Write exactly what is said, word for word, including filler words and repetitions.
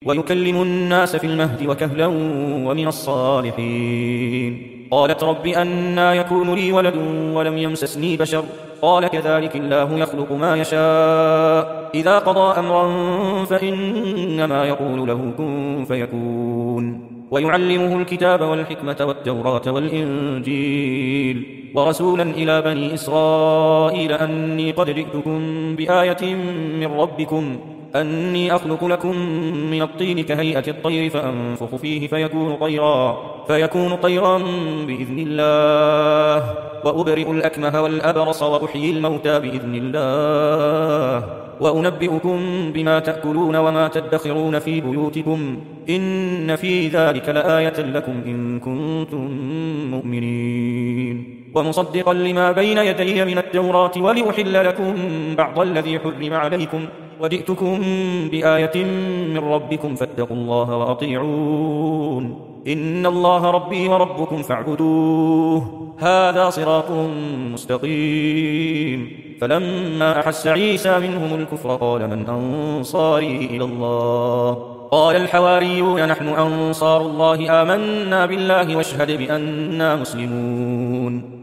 ويكلم الناس في المهد وكهلا ومن الصالحين. قالت رب أنى يكون لي ولد ولم يمسسني بشر قال كذلك الله يخلق ما يشاء إذا قضى أمرا فإنما يقول له كن فيكون. ويعلمه الكتاب والحكمة والتوراة والإنجيل ورسولا إلى بني إسرائيل أني قد جئتكم بآية من ربكم أني أخلق لكم من الطين كهيئة الطير فأنفخ فيه فيكون طيرا فيكون طيرا بإذن الله وأبرئ الأكمه والأبرص وأحيي الموتى بإذن الله وأنبئكم بما تأكلون وما تدخرون في بيوتكم إن في ذلك لآية لكم إن كنتم مؤمنين. ومصدقا لما بين يدي من التوراة ولأحل لكم بعض الذي حرم عليكم وجئتكم بآية من ربكم فاتقوا الله وأطيعون إن الله ربي وربكم فاعبدوه هذا صراط مستقيم. فلما أحس عيسى منهم الكفر قال من أنصاري إلى الله قال الحواريون نحن أنصار الله آمنا بالله واشهد بأننا مسلمون.